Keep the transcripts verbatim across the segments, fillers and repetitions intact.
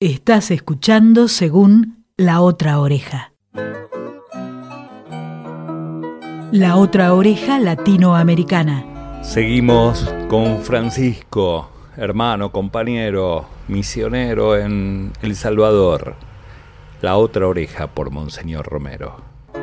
Estás escuchando Según La Otra Oreja. La Otra Oreja Latinoamericana. Seguimos con Francisco, hermano, compañero, misionero en El Salvador. La Otra Oreja por Monseñor Romero.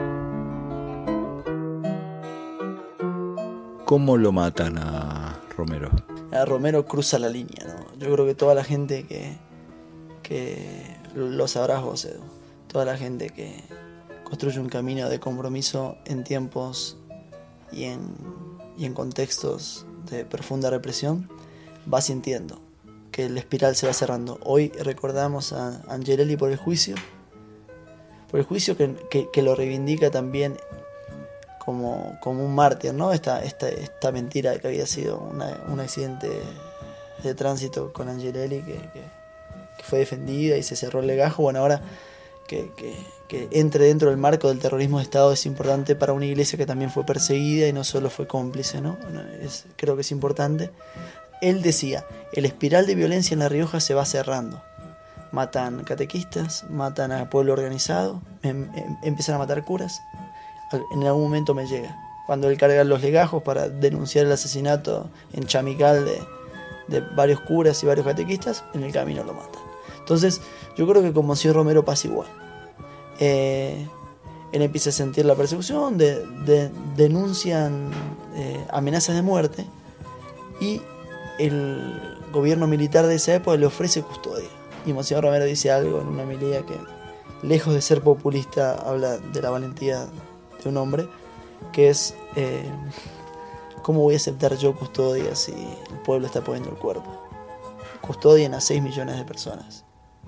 ¿Cómo lo matan a Romero? A Romero cruza la línea, ¿no? Yo creo que toda la gente que, que lo sabrás vos, Edu, toda la gente que construye un camino de compromiso en tiempos y en, y en contextos de profunda represión, va sintiendo que la espiral se va cerrando. Hoy recordamos a Angelelli por el juicio, por el juicio que, que, que lo reivindica también como, como un mártir, ¿no? Esta, esta, esta mentira de que había sido una, un accidente de tránsito con Angelelli que, que, que fue defendida y se cerró el legajo. Bueno, ahora que, que, que entre dentro del marco del terrorismo de Estado es importante para una iglesia que también fue perseguida y no solo fue cómplice, ¿no? Es, creo que es importante. Él decía, el espiral de violencia en La Rioja se va cerrando. Matan catequistas, matan a pueblo organizado, em, em, empiezan a matar curas. En algún momento me llega, cuando él carga los legajos para denunciar el asesinato en Chamical de, de varios curas y varios catequistas, en el camino lo matan. Entonces, yo creo que con Monseñor Romero pasa igual. Eh, él empieza a sentir la persecución, de, de, denuncian eh, amenazas de muerte y el gobierno militar de esa época le ofrece custodia. Y Monseñor Romero dice algo en una homilía que, lejos de ser populista, habla de la valentía de un hombre, que es eh, ¿cómo voy a aceptar yo custodia si el pueblo está poniendo el cuerpo? Custodian a seis millones de personas.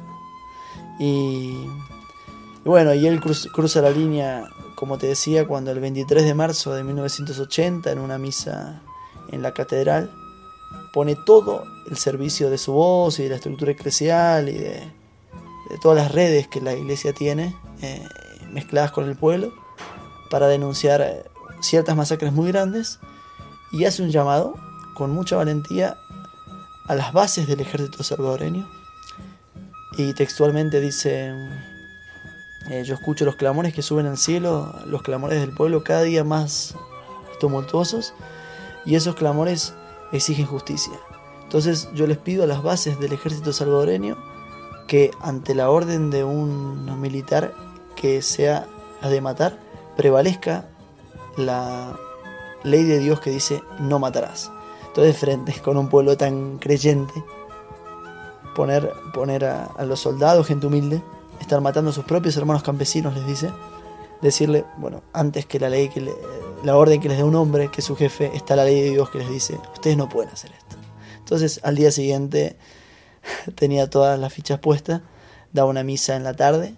Y, y bueno, y él cruz, cruza la línea, como te decía, cuando el veintitrés de marzo de mil novecientos ochenta, en una misa en la catedral, pone todo el servicio de su voz y de la estructura eclesial y de, de todas las redes que la iglesia tiene, eh, mezcladas con el pueblo, para denunciar ciertas masacres muy grandes, y hace un llamado con mucha valentía a las bases del ejército salvadoreño. Y textualmente dice, eh, yo escucho los clamores que suben al cielo, los clamores del pueblo cada día más tumultuosos, y esos clamores exigen justicia. Entonces yo les pido a las bases del ejército salvadoreño que ante la orden de un militar que sea la de matar, prevalezca la ley de Dios que dice no matarás. Entonces, frente con un pueblo tan creyente, poner, poner a, a los soldados, gente humilde, estar matando a sus propios hermanos campesinos, les dice, decirle, bueno, antes que la ley que le, la orden que les dé un hombre, que es su jefe, está la ley de Dios que les dice, ustedes no pueden hacer esto. Entonces, al día siguiente tenía todas las fichas puestas, daba una misa en la tarde,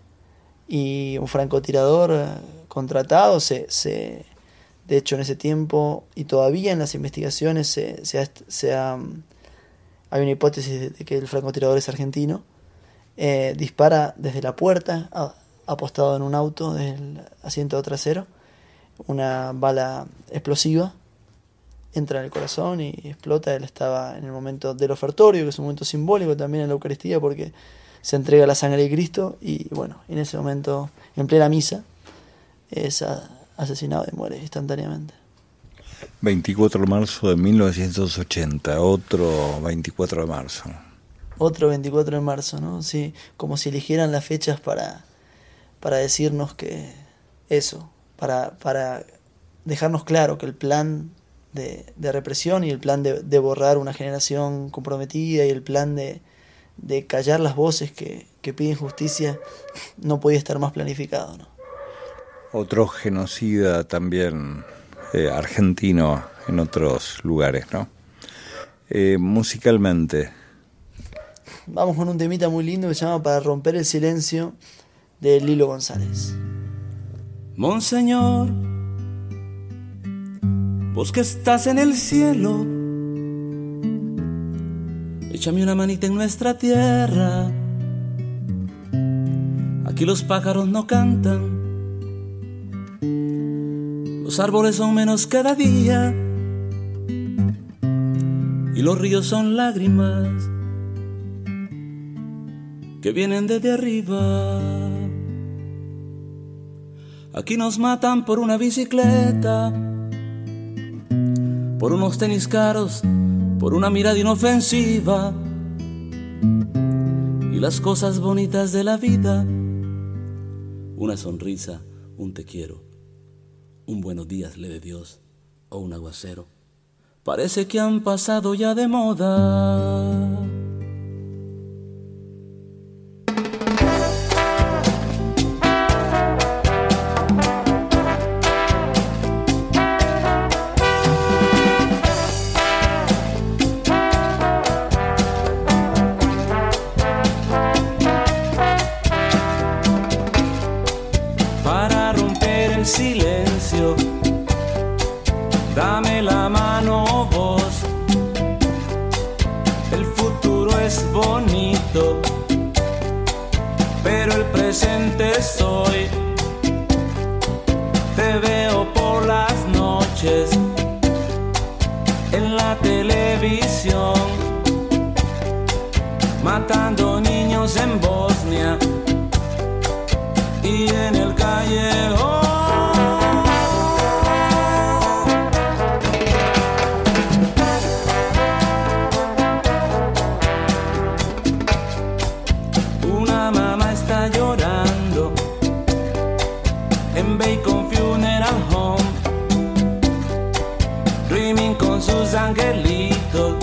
y un francotirador contratado se, se de hecho en ese tiempo y todavía en las investigaciones se, se, ha, se ha, hay una hipótesis de que el francotirador es argentino, eh, dispara desde la puerta, a, apostado en un auto del asiento trasero, una bala explosiva entra en el corazón y explota. Él estaba en el momento del ofertorio, que es un momento simbólico también en la Eucaristía, porque se entrega la sangre de Cristo, y bueno, en ese momento, en plena misa, es asesinado y muere instantáneamente. veinticuatro de marzo de mil novecientos ochenta, otro veinticuatro de marzo. Otro veinticuatro de marzo, ¿no? Sí, como si eligieran las fechas para, para decirnos que eso, para, para dejarnos claro que el plan de, de represión y el plan de, de borrar una generación comprometida y el plan de de callar las voces que, que piden justicia no podía estar más planificado, ¿no? Otro genocida también eh, argentino en otros lugares, ¿no? Eh, musicalmente. Vamos con un temita muy lindo que se llama Para romper el silencio, de Lilo González. Monseñor, vos que estás en el cielo, échame una manita en nuestra tierra. Aquí los pájaros no cantan, los árboles son menos cada día, y los ríos son lágrimas que vienen desde arriba. Aquí nos matan por una bicicleta, por unos tenis caros, por una mirada inofensiva y las cosas bonitas de la vida. Una sonrisa, un te quiero, un buenos días le de Dios o un aguacero. Parece que han pasado ya de moda. Silencio, dame la mano vos. El futuro es bonito, pero el presente es hoy. Te veo por las noches en la televisión, matando niños en Bosnia y en el callejón. Llorando en Bacon Funeral Home, dreaming con sus angelitos.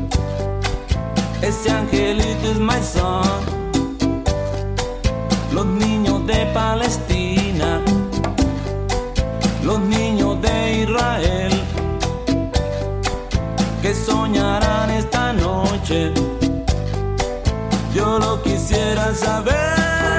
Ese angelito es my son. Los niños de Palestina, los niños de Israel, que soñarán esta noche. Yo lo quisiera saber.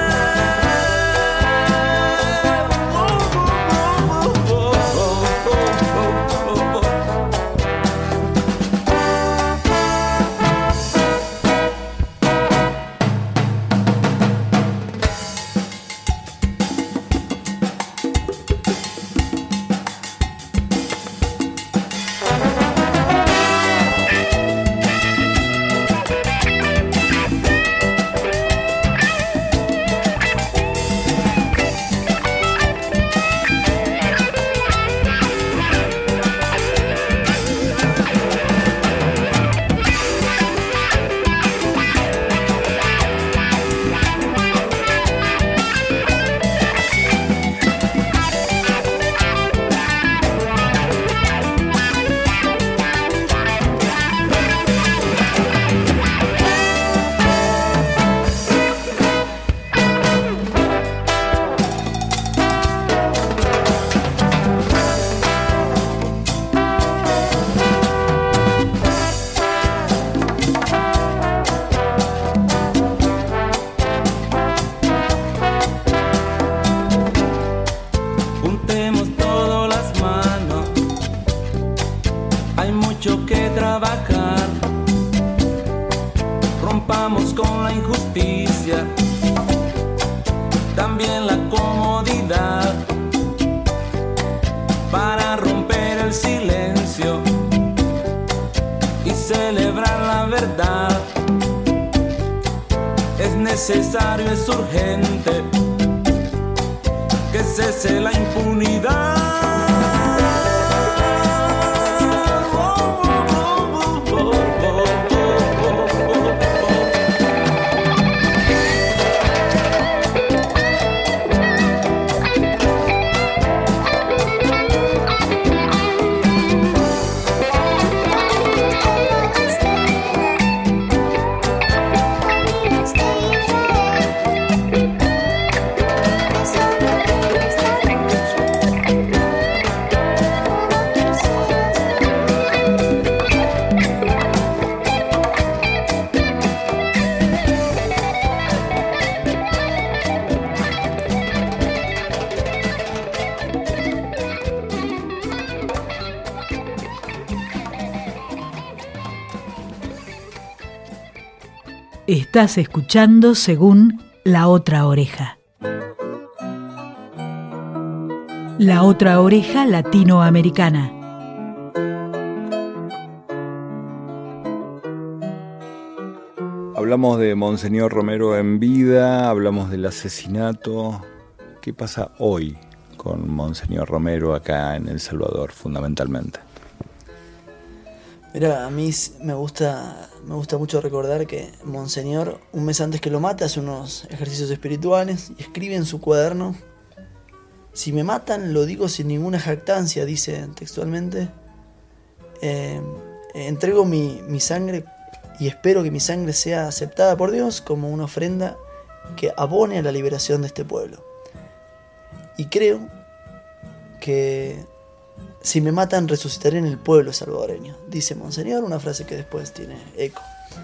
Necesario, es urgente que cese la impunidad. Estás escuchando Según La Otra Oreja. La Otra Oreja Latinoamericana. Hablamos de Monseñor Romero en vida, hablamos del asesinato. ¿Qué pasa hoy con Monseñor Romero acá en El Salvador, fundamentalmente? Mira, a mí me gusta, me gusta mucho recordar que Monseñor, un mes antes que lo mate, hace unos ejercicios espirituales y escribe en su cuaderno: si me matan, lo digo sin ninguna jactancia, dice textualmente, eh, entrego mi, mi sangre y espero que mi sangre sea aceptada por Dios como una ofrenda que abone a la liberación de este pueblo. Y creo que si me matan, resucitaré en el pueblo salvadoreño, dice Monseñor, una frase que después tiene eco.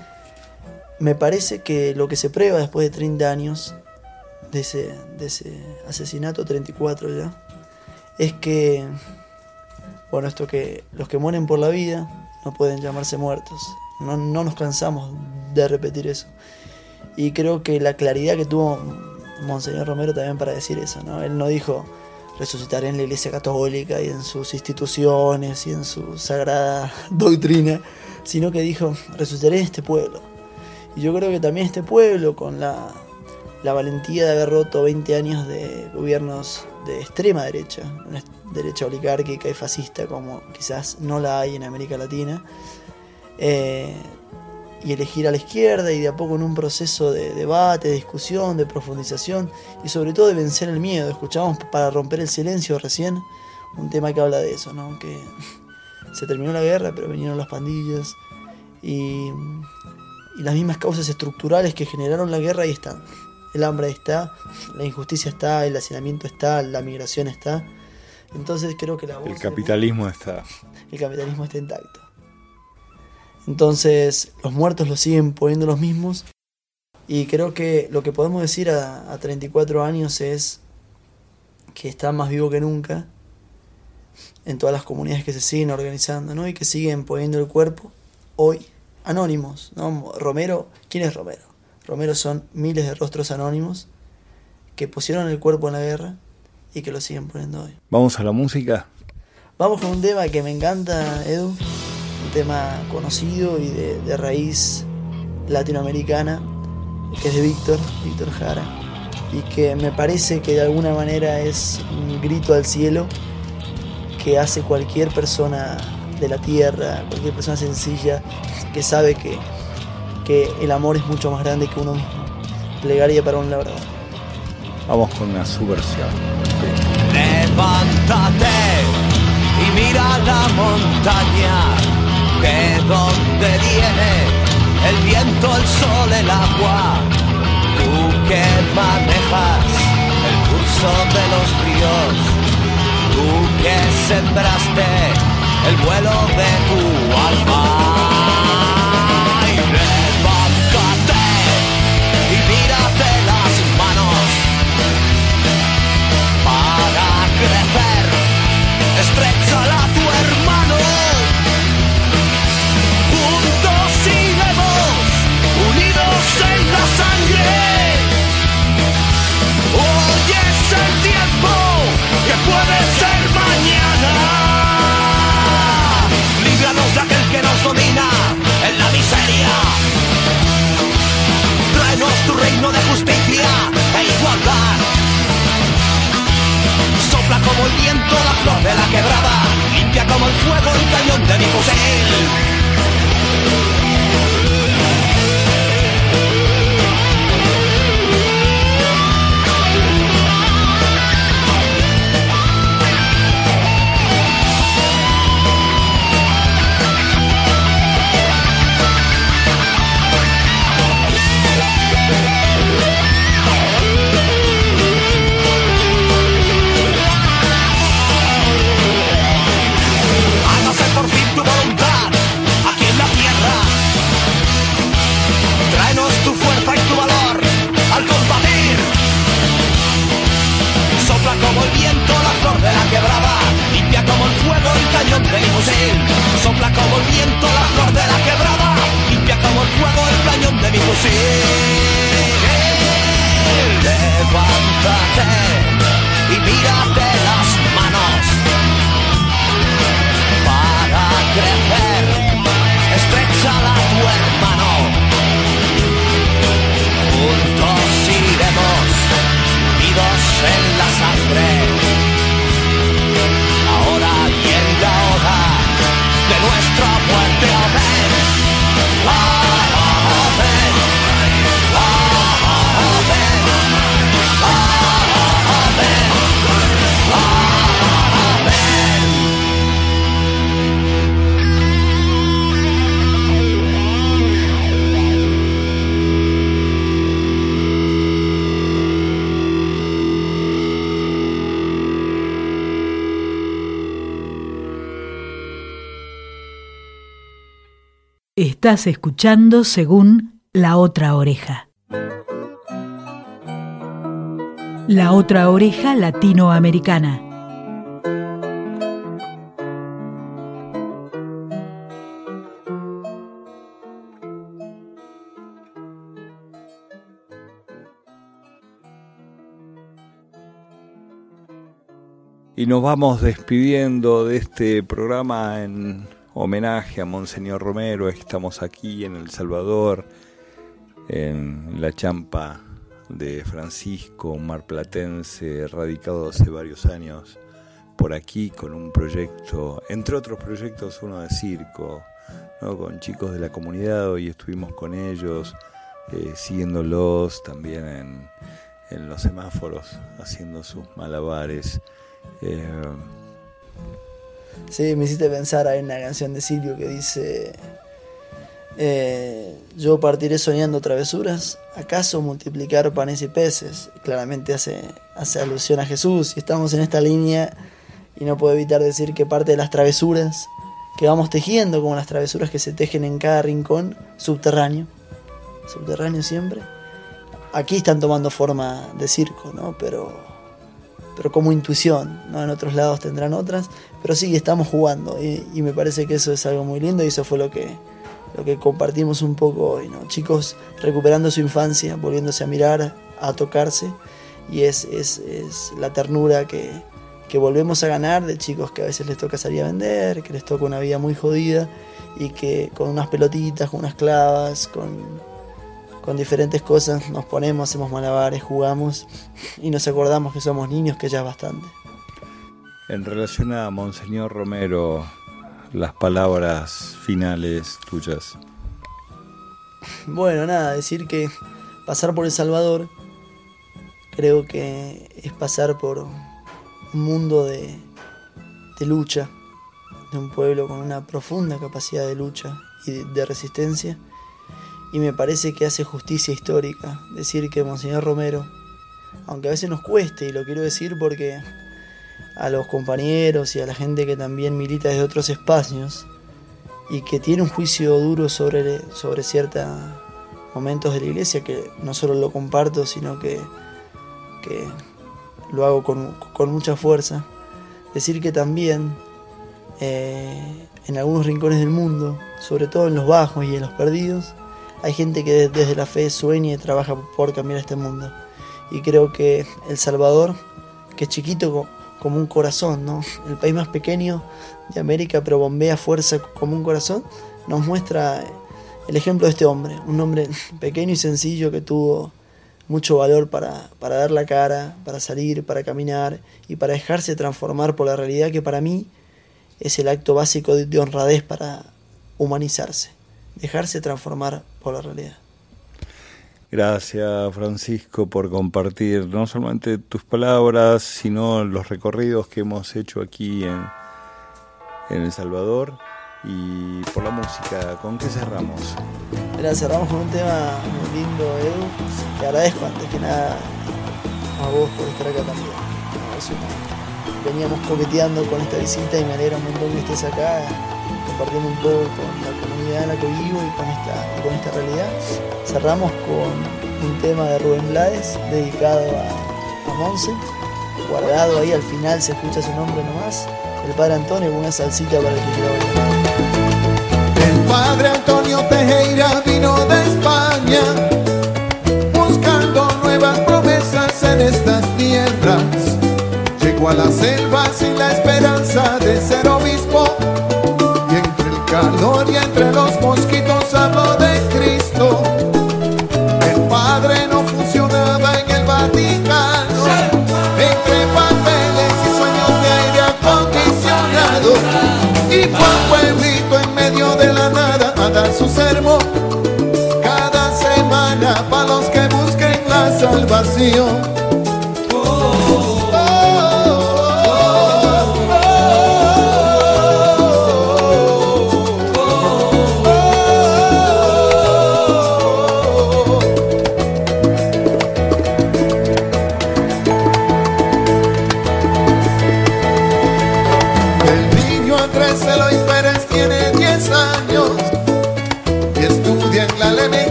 Me parece que lo que se prueba después de treinta años de ese, de ese asesinato, treinta y cuatro ya, es que, bueno, esto que los que mueren por la vida no pueden llamarse muertos. No, no nos cansamos de repetir eso. Y creo que la claridad que tuvo Monseñor Romero también para decir eso, ¿no? Él no dijo resucitaré en la Iglesia Católica y en sus instituciones y en su sagrada doctrina, sino que dijo resucitaré en este pueblo. Y yo creo que también este pueblo, con la, la valentía de haber roto veinte años de gobiernos de extrema derecha, una derecha oligárquica y fascista como quizás no la hay en América Latina, Eh, y elegir a la izquierda y de a poco en un proceso de debate, de discusión, de profundización y sobre todo de vencer el miedo. Escuchábamos Para romper el silencio recién, un tema que habla de eso, ¿no? Que se terminó la guerra pero vinieron las pandillas y, y las mismas causas estructurales que generaron la guerra ahí están. El hambre está, la injusticia está, el hacinamiento está, la migración está. Entonces creo que la voz El capitalismo de... está. El capitalismo está intacto. Entonces los muertos los siguen poniendo los mismos y creo que lo que podemos decir a, a treinta y cuatro años es que está más vivo que nunca en todas las comunidades que se siguen organizando, ¿no? Y que siguen poniendo el cuerpo hoy, anónimos, ¿no? Romero, ¿quién es Romero? Romero son miles de rostros anónimos que pusieron el cuerpo en la guerra y que lo siguen poniendo hoy. ¿Vamos a la música? Vamos con un tema que me encanta, Edu. Un tema conocido y de, de raíz latinoamericana, que es de Víctor, Víctor Jara, y que me parece que de alguna manera es un grito al cielo que hace cualquier persona de la tierra, cualquier persona sencilla que sabe que, que el amor es mucho más grande que uno mismo. Plegaria para un labrador. Vamos con una subversión. Levántate y mira la montaña, que donde viene el viento, el sol, el agua, tú que manejas el curso de los ríos, tú que sembraste el vuelo de tu alma. Y levántate y mírate las manos para crecer, estréchala a tu hermano. En la sangre, hoy es el tiempo que puede ser mañana. Líbranos de aquel que nos domina, el Estás escuchando Según La Otra Oreja. La Otra Oreja Latinoamericana. Y nos vamos despidiendo de este programa en homenaje a Monseñor Romero. Estamos aquí en El Salvador, en la champa de Francisco, un marplatense radicado hace varios años por aquí con un proyecto, entre otros proyectos, uno de circo, ¿no? Con chicos de la comunidad. Hoy estuvimos con ellos, eh, siguiéndolos también en, en los semáforos, haciendo sus malabares. Eh... Sí, me hiciste pensar, hay una canción de Silvio que dice eh, yo partiré soñando travesuras, ¿acaso multiplicar panes y peces? Claramente hace, hace alusión a Jesús, y estamos en esta línea y no puedo evitar decir que parte de las travesuras que vamos tejiendo, como las travesuras que se tejen en cada rincón subterráneo, subterráneo siempre, aquí están tomando forma de circo, ¿no? Pero... pero como intuición, ¿no? En otros lados tendrán otras, pero sí, estamos jugando, y, y me parece que eso es algo muy lindo, y eso fue lo que, lo que compartimos un poco hoy, ¿no? Chicos recuperando su infancia, volviéndose a mirar, a tocarse, y es, es, es la ternura que, que volvemos a ganar de chicos que a veces les toca salir a vender, que les toca una vida muy jodida, y que con unas pelotitas, con unas clavas, con... con diferentes cosas nos ponemos, hacemos malabares, jugamos y nos acordamos que somos niños, que ya es bastante. En relación a Monseñor Romero, las palabras finales tuyas. Bueno, nada, decir que pasar por El Salvador creo que es pasar por un mundo de, de lucha, de un pueblo con una profunda capacidad de lucha y de, de resistencia. Y me parece que hace justicia histórica decir que Monseñor Romero, aunque a veces nos cueste, y lo quiero decir porque a los compañeros y a la gente que también milita desde otros espacios y que tiene un juicio duro sobre, sobre ciertos momentos de la iglesia, que no solo lo comparto, sino que, que lo hago con, con mucha fuerza, decir que también eh, en algunos rincones del mundo, sobre todo en los bajos y en los perdidos, hay gente que desde la fe sueña y trabaja por cambiar este mundo. Y creo que El Salvador, que es chiquito como un corazón, ¿no? El país más pequeño de América, pero bombea fuerza como un corazón, nos muestra el ejemplo de este hombre. Un hombre pequeño y sencillo que tuvo mucho valor para, para dar la cara, para salir, para caminar y para dejarse transformar por la realidad, que para mí es el acto básico de, de honradez para humanizarse. Dejarse transformar por la realidad. Gracias, Francisco, por compartir no solamente tus palabras, sino los recorridos que hemos hecho aquí en, en El Salvador, y por la música. ¿Con qué cerramos? Mira, cerramos con un tema muy lindo, Edu. Te agradezco antes que nada a vos por estar acá también. Veníamos coqueteando con esta visita y me alegra un montón que estés acá, compartiendo un poco con la comunidad en la que vivo y con esta, y con esta realidad. Cerramos con un tema de Rubén Blades dedicado a, a Monse, guardado ahí al final, se escucha su nombre nomás, el Padre Antonio, con una salsita para el que quiera bailar. El Padre Antonio Tejera vino de España buscando nuevas promesas en estas tierras. Llegó a la selva sin la esperanza de ser obispo, y entre el calor y entre los mosquitos habló de Cristo. El Padre no funcionaba en el Vaticano, entre papeles y sueños de aire acondicionado, y fue un pueblito en medio de la nada a dar su sermón cada semana para los que busquen la salvación.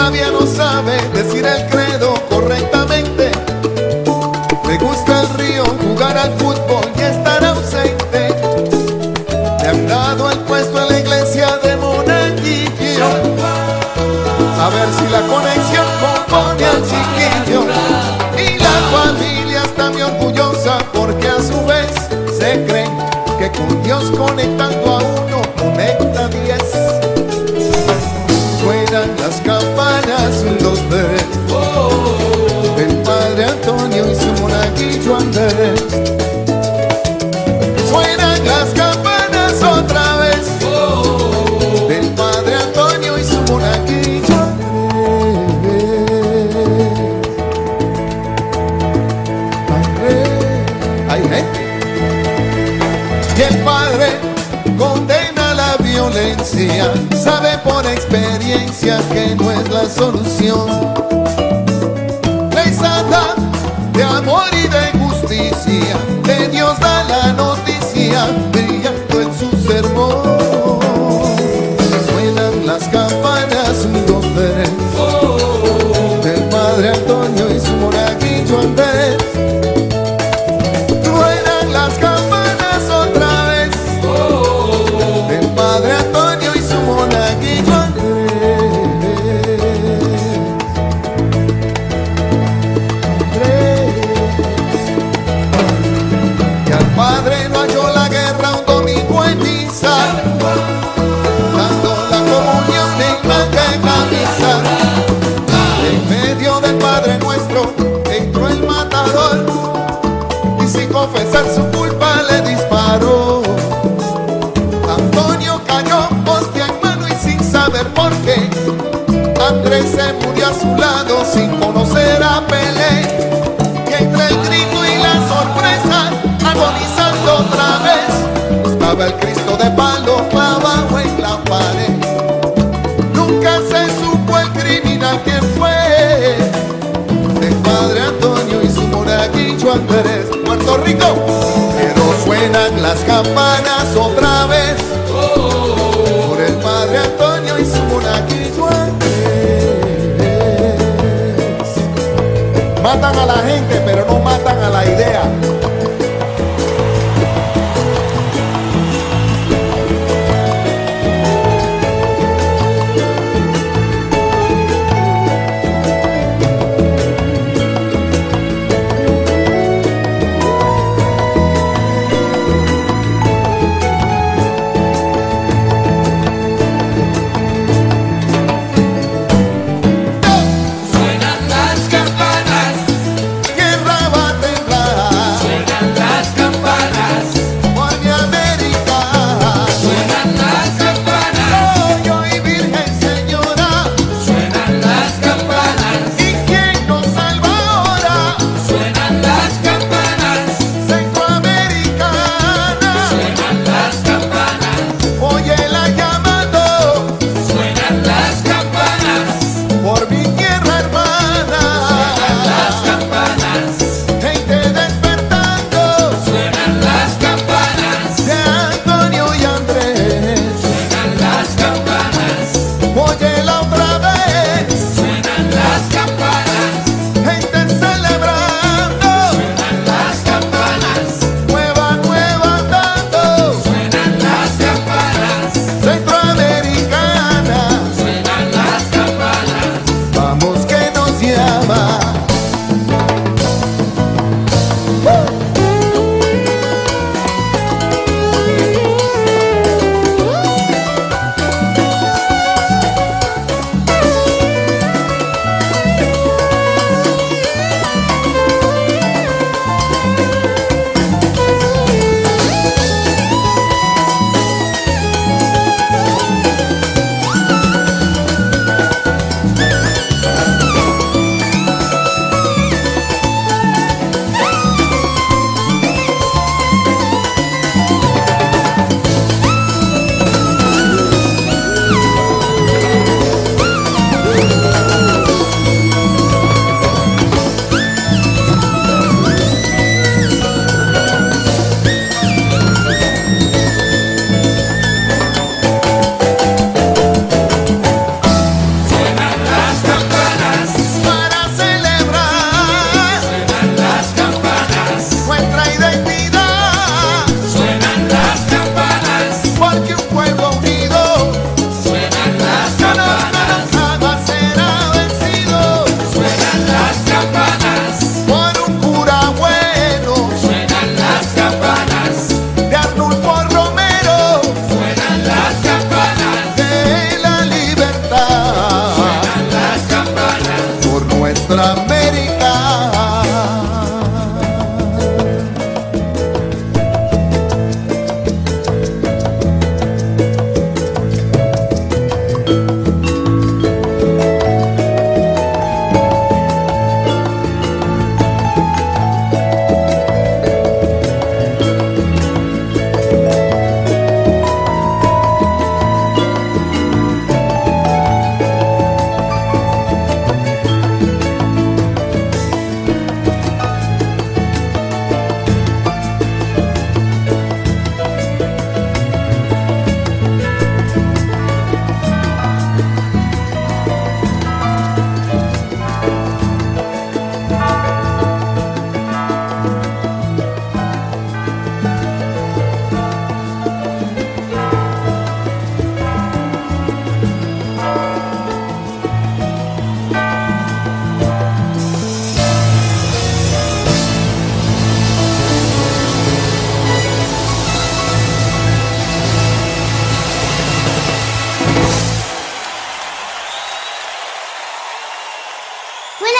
todavía no sabe decir el credo correctamente. Le gusta el río, jugar al fútbol y estar ausente. Le han dado el puesto en la iglesia de monaguillo. A ver si la conexión compone al chiquillo. Y la familia está muy orgullosa porque a su vez se creen que con Dios conectando a uno conecta diez. Suenan las campanas, un, dos, tres, del Padre Antonio y su monaguillo Andrés. Suenan las campanas otra vez, del Padre Antonio y su monaguillo Andrés. Hay gente. Y el Padre condena la violencia, sabe por experiencia que no es la solución. Ley santa de amor y de justicia, de Dios da la noticia, brillando en su sermón. Suenan las campanas, un, dos, tres, del Padre Antonio y su monaguillo Andrés. Suenan las campanas otra vez, del Padre Antonio y su monaguillo Andrés. Y al Padre no halló la guerra un domingo en misa, dando la comunión en blanca camisa. En medio del Padre Nuestro entró el matador y sin confesar su culpa le disparó. Antonio cayó, hostia en mano y sin saber por qué. Andrés se murió a su lado sin conocer a Pelé. Y entre el grito y la sorpresa, agonizando otra vez, estaba el Cristo de palo clavado en la pared. Nunca se supo el criminal quién fue, del Padre Antonio y su monaguillo Andrés. Puerto Rico, pero suenan las campanas otra vez, por el Padre Antonio y su monaguillo Andrés. Matan a la gente, pero no matan a la idea. Suenan las campanas, Guerra va a temblar.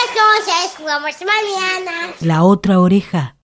cosas jugamos mañana. La otra oreja.